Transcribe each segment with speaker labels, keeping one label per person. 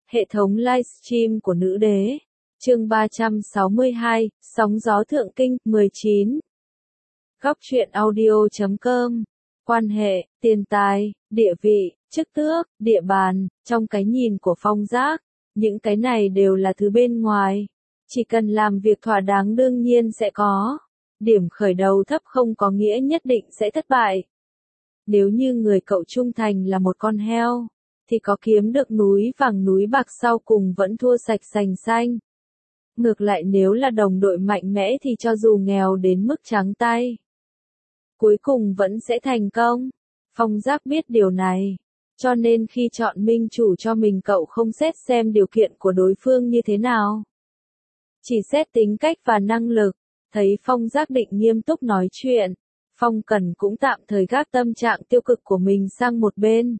Speaker 1: Hệ thống livestream của nữ đế. Chương 362, Sóng gió thượng kinh, 19. Góc truyện audio.com. Quan hệ, tiền tài, địa vị, chức tước, địa bàn, trong cái nhìn của Phong Giác, những cái này đều là thứ bên ngoài. Chỉ cần làm việc thỏa đáng đương nhiên sẽ có. Điểm khởi đầu thấp không có nghĩa nhất định sẽ thất bại. Nếu như người cậu trung thành là một con heo, thì có kiếm được núi vàng núi bạc sau cùng vẫn thua sạch sành xanh. Ngược lại nếu là đồng đội mạnh mẽ thì cho dù nghèo đến mức trắng tay, cuối cùng vẫn sẽ thành công. Phong Giác biết điều này, cho nên khi chọn minh chủ cho mình cậu không xét xem điều kiện của đối phương như thế nào, chỉ xét tính cách và năng lực. Thấy Phong Giác định nghiêm túc nói chuyện, Phong Cần cũng tạm thời gác tâm trạng tiêu cực của mình sang một bên.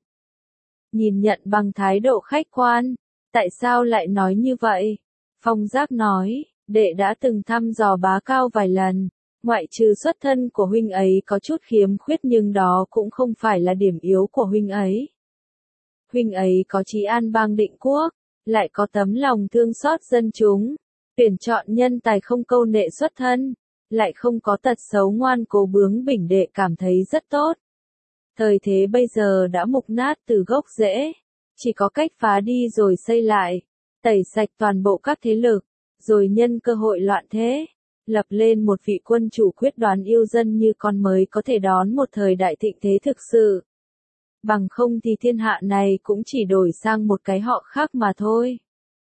Speaker 1: Nhìn nhận bằng thái độ khách quan. Tại sao lại nói như vậy? Phong Giác nói, đệ đã từng thăm dò Bá Cao vài lần. Ngoại trừ xuất thân của huynh ấy có chút khiếm khuyết nhưng đó cũng không phải là điểm yếu của huynh ấy. Huynh ấy có chí an bang định quốc, lại có tấm lòng thương xót dân chúng, tuyển chọn nhân tài không câu nệ xuất thân, lại không có tật xấu ngoan cố bướng bỉnh, đệ cảm thấy rất tốt. Thời thế bây giờ đã mục nát từ gốc rễ, chỉ có cách phá đi rồi xây lại, tẩy sạch toàn bộ các thế lực, rồi nhân cơ hội loạn thế, lập lên một vị quân chủ quyết đoán yêu dân như con mới có thể đón một thời đại thịnh thế thực sự. Bằng không thì thiên hạ này cũng chỉ đổi sang một cái họ khác mà thôi.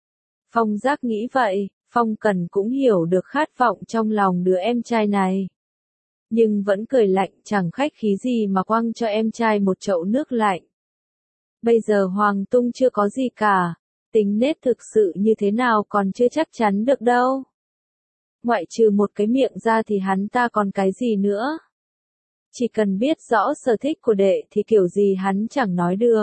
Speaker 1: Phong Giác nghĩ vậy, Phong Cần cũng hiểu được khát vọng trong lòng đứa em trai này. Nhưng vẫn cười lạnh, chẳng khách khí gì mà quăng cho em trai một chậu nước lạnh. Bây giờ Hoàng Tung chưa có gì cả, tính nết thực sự như thế nào còn chưa chắc chắn được đâu. Ngoại trừ một cái miệng ra thì hắn ta còn cái gì nữa. Chỉ cần biết rõ sở thích của đệ thì kiểu gì hắn chẳng nói được.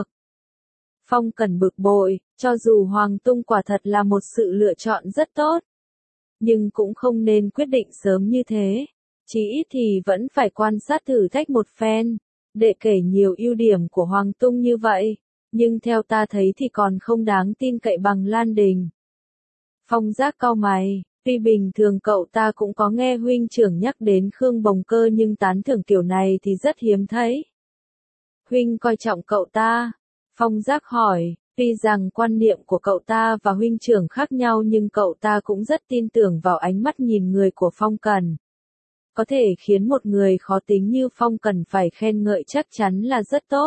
Speaker 1: Phong Cần bực bội, cho dù Hoàng Tung quả thật là một sự lựa chọn rất tốt, nhưng cũng không nên quyết định sớm như thế. Chí ít thì vẫn phải quan sát thử thách một phen. Đệ kể nhiều ưu điểm của Hoàng Tung như vậy, nhưng theo ta thấy thì còn không đáng tin cậy bằng Lan Đình. Phong Giác cau mày, tuy bình thường cậu ta cũng có nghe huynh trưởng nhắc đến Khương Bồng Cơ nhưng tán thưởng kiểu này thì rất hiếm thấy. Huynh coi trọng cậu ta? Phong Giác hỏi, tuy rằng quan niệm của cậu ta và huynh trưởng khác nhau nhưng cậu ta cũng rất tin tưởng vào ánh mắt nhìn người của Phong Cần. Có thể khiến một người khó tính như Phong Cần phải khen ngợi chắc chắn là rất tốt.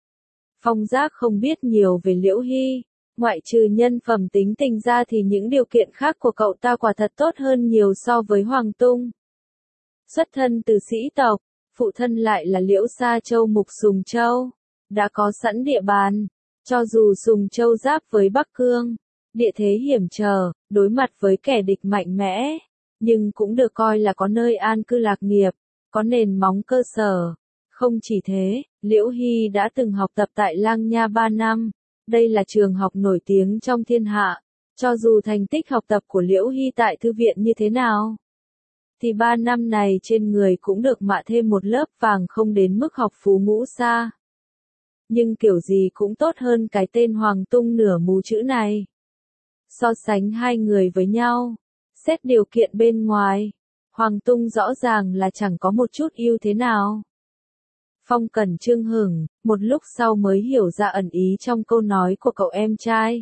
Speaker 1: Phong Giác không biết nhiều về Liễu Hy, ngoại trừ nhân phẩm tính tình ra thì những điều kiện khác của cậu ta quả thật tốt hơn nhiều so với Hoàng Tung. Xuất thân từ sĩ tộc, phụ thân lại là Liễu Sa Châu Mục Sùng Châu, đã có sẵn địa bàn, cho dù Sùng Châu giáp với Bắc Cương, địa thế hiểm trở, đối mặt với kẻ địch mạnh mẽ, nhưng cũng được coi là có nơi an cư lạc nghiệp, có nền móng cơ sở. Không chỉ thế, Liễu Hy đã từng học tập tại Lang Nha 3 năm, đây là trường học nổi tiếng trong thiên hạ, cho dù thành tích học tập của Liễu Hy tại thư viện như thế nào, thì 3 năm này trên người cũng được mạ thêm một lớp vàng không đến mức học phú ngũ xa. Nhưng kiểu gì cũng tốt hơn cái tên Hoàng Tung nửa mù chữ này. So sánh hai người với nhau, xét điều kiện bên ngoài, Hoàng Tung rõ ràng là chẳng có một chút ưu thế nào. Phong Cần chưng hửng, một lúc sau mới hiểu ra ẩn ý trong câu nói của cậu em trai.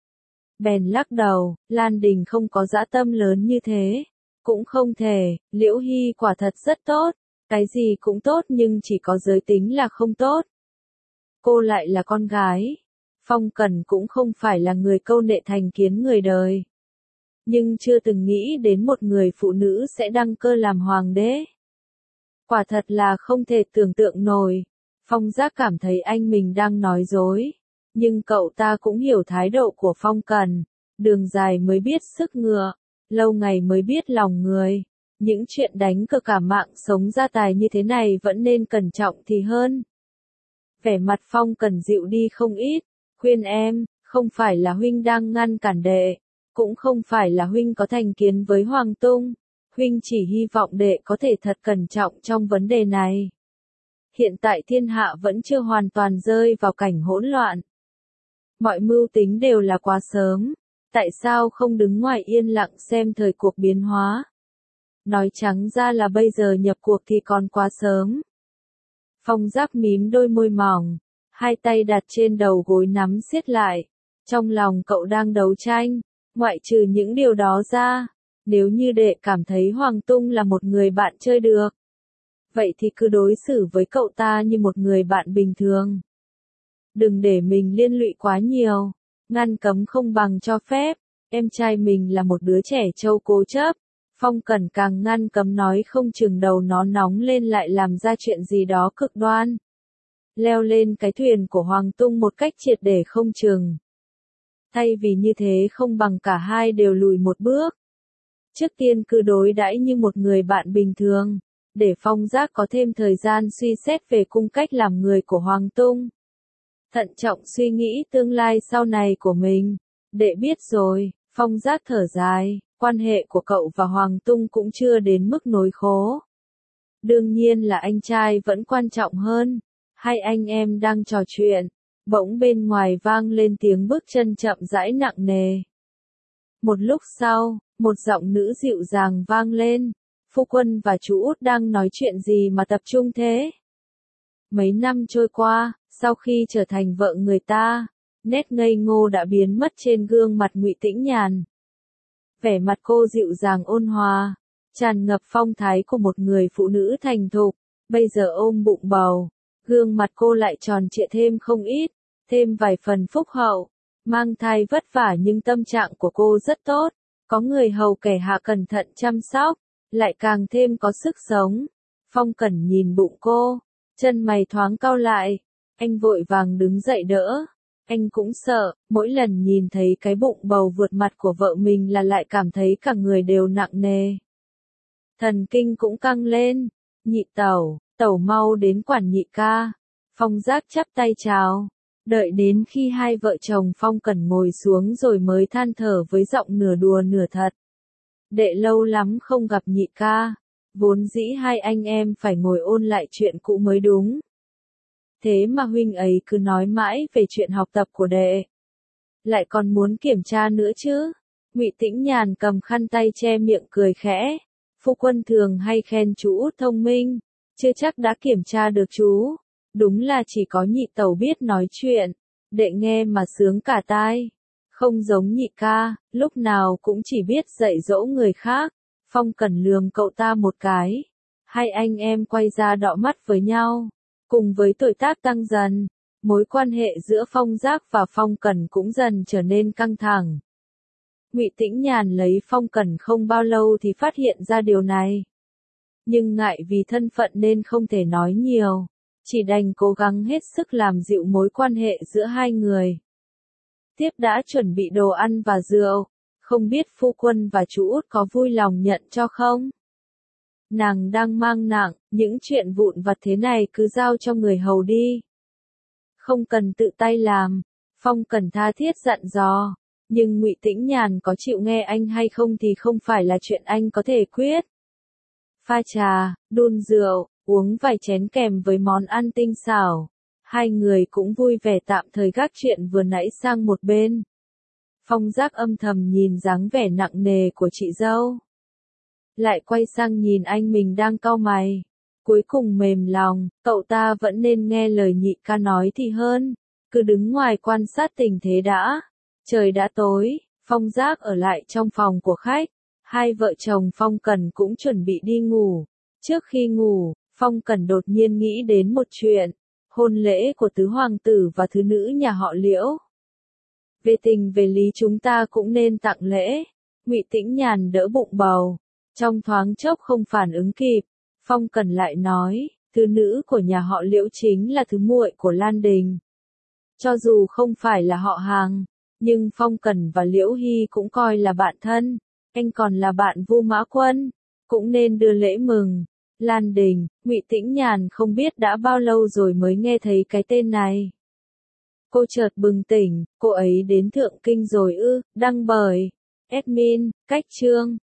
Speaker 1: Bèn lắc đầu, Lan Đình không có dã tâm lớn như thế. Cũng không thể, Liễu Hy quả thật rất tốt, cái gì cũng tốt nhưng chỉ có giới tính là không tốt. Cô lại là con gái. Phong Cần cũng không phải là người câu nệ thành kiến người đời. Nhưng chưa từng nghĩ đến một người phụ nữ sẽ đăng cơ làm hoàng đế. Quả thật là không thể tưởng tượng nổi. Phong Giác cảm thấy anh mình đang nói dối. Nhưng cậu ta cũng hiểu thái độ của Phong Cần. Đường dài mới biết sức ngựa, lâu ngày mới biết lòng người. Những chuyện đánh cược cả mạng sống gia tài như thế này vẫn nên cẩn trọng thì hơn. Vẻ mặt Phong Cần dịu đi không ít, khuyên em, không phải là huynh đang ngăn cản đệ, cũng không phải là huynh có thành kiến với Hoàng Tung, huynh chỉ hy vọng đệ có thể thật cẩn trọng trong vấn đề này. Hiện tại thiên hạ vẫn chưa hoàn toàn rơi vào cảnh hỗn loạn. Mọi mưu tính đều là quá sớm. Tại sao không đứng ngoài yên lặng xem thời cuộc biến hóa? Nói trắng ra là bây giờ nhập cuộc thì còn quá sớm. Phong Giác mím đôi môi mỏng, hai tay đặt trên đầu gối nắm siết lại. Trong lòng cậu đang đấu tranh, ngoại trừ những điều đó ra, nếu như đệ cảm thấy Hoàng Tung là một người bạn chơi được, vậy thì cứ đối xử với cậu ta như một người bạn bình thường. Đừng để mình liên lụy quá nhiều, ngăn cấm không bằng cho phép, em trai mình là một đứa trẻ trâu cố chấp. Phong Cẩn càng ngăn cấm nói không chừng đầu nó nóng lên lại làm ra chuyện gì đó cực đoan. Leo lên cái thuyền của Hoàng Tung một cách triệt để không chừng. Thay vì như thế không bằng cả hai đều lùi một bước. Trước tiên cứ đối đãi như một người bạn bình thường, để Phong Giác có thêm thời gian suy xét về cung cách làm người của Hoàng Tung. Thận trọng suy nghĩ tương lai sau này của mình. Đệ biết rồi, Phong Giác thở dài, quan hệ của cậu và Hoàng Tung cũng chưa đến mức nối khố. Đương nhiên là anh trai vẫn quan trọng hơn. Hai anh em đang trò chuyện, bỗng bên ngoài vang lên tiếng bước chân chậm rãi nặng nề. Một lúc sau, một giọng nữ dịu dàng vang lên, phu quân và chú út đang nói chuyện gì mà tập trung thế? Mấy năm trôi qua, sau khi trở thành vợ người ta, nét ngây ngô đã biến mất trên gương mặt Ngụy Tĩnh Nhàn. Vẻ mặt cô dịu dàng ôn hòa, tràn ngập phong thái của một người phụ nữ thành thục, bây giờ ôm bụng bầu, gương mặt cô lại tròn trịa thêm không ít, thêm vài phần phúc hậu. Mang thai vất vả nhưng tâm trạng của cô rất tốt, có người hầu kẻ hạ cẩn thận chăm sóc, lại càng thêm có sức sống. Phong Cẩn nhìn bụng cô, chân mày thoáng cau lại, anh vội vàng đứng dậy đỡ. Anh cũng sợ, mỗi lần nhìn thấy cái bụng bầu vượt mặt của vợ mình là lại cảm thấy cả người đều nặng nề. Thần kinh cũng căng lên, nhị tẩu, tẩu mau đến quản nhị ca. Phong Giác chắp tay chào. Đợi đến khi hai vợ chồng Phong Cẩn ngồi xuống rồi mới than thở với giọng nửa đùa nửa thật. Đệ lâu lắm không gặp nhị ca, vốn dĩ hai anh em phải ngồi ôn lại chuyện cũ mới đúng. Thế mà huynh ấy cứ nói mãi về chuyện học tập của đệ. Lại còn muốn kiểm tra nữa chứ. Ngụy Tĩnh Nhàn cầm khăn tay che miệng cười khẽ. Phu quân thường hay khen chú út thông minh, chưa chắc đã kiểm tra được chú. Đúng là chỉ có nhị tẩu biết nói chuyện, đệ nghe mà sướng cả tai. Không giống nhị ca, lúc nào cũng chỉ biết dạy dỗ người khác. Phong Cẩn lườm cậu ta một cái. Hai anh em quay ra đọ mắt với nhau. Cùng với tuổi tác tăng dần, mối quan hệ giữa Phong Giác và Phong Cẩn cũng dần trở nên căng thẳng. Ngụy Tĩnh Nhàn lấy Phong Cẩn không bao lâu thì phát hiện ra điều này. Nhưng ngại vì thân phận nên không thể nói nhiều. Chỉ đành cố gắng hết sức làm dịu mối quan hệ giữa hai người. Tiếp đã chuẩn bị đồ ăn và rượu, không biết phu quân và chú út có vui lòng nhận cho không? Nàng đang mang nặng, những chuyện vụn vặt thế này cứ giao cho người hầu đi. Không cần tự tay làm, Phong Cẩn tha thiết dặn dò, nhưng Ngụy Tĩnh Nhàn có chịu nghe anh hay không thì không phải là chuyện anh có thể quyết. Pha trà, đun rượu, uống vài chén kèm với món ăn tinh xảo. Hai người cũng vui vẻ tạm thời gác chuyện vừa nãy sang một bên. Phong Giác âm thầm nhìn dáng vẻ nặng nề của chị dâu. Lại quay sang nhìn anh mình đang cau mày. Cuối cùng mềm lòng, cậu ta vẫn nên nghe lời nhị ca nói thì hơn. Cứ đứng ngoài quan sát tình thế đã. Trời đã tối, Phong Giác ở lại trong phòng của khách. Hai vợ chồng Phong Cẩn cũng chuẩn bị đi ngủ. Trước khi ngủ, Phong Cẩn đột nhiên nghĩ đến một chuyện. Hôn lễ của tứ hoàng tử và thứ nữ nhà họ Liễu. Về tình về lý chúng ta cũng nên tặng lễ. Ngụy Tĩnh Nhàn đỡ bụng bầu. Trong thoáng chốc không phản ứng kịp, Phong Cẩn lại nói, thứ nữ của nhà họ Liễu chính là thứ muội của Lan Đình. Cho dù không phải là họ hàng, nhưng Phong Cẩn và Liễu Hy cũng coi là bạn thân. Anh còn là bạn Vu Mã Quân, cũng nên đưa lễ mừng. Lan Đình, Ngụy Tĩnh Nhàn không biết đã bao lâu rồi mới nghe thấy cái tên này. Cô chợt bừng tỉnh, cô ấy đến Thượng Kinh rồi ư? Đăng bởi admin, Cách Chương.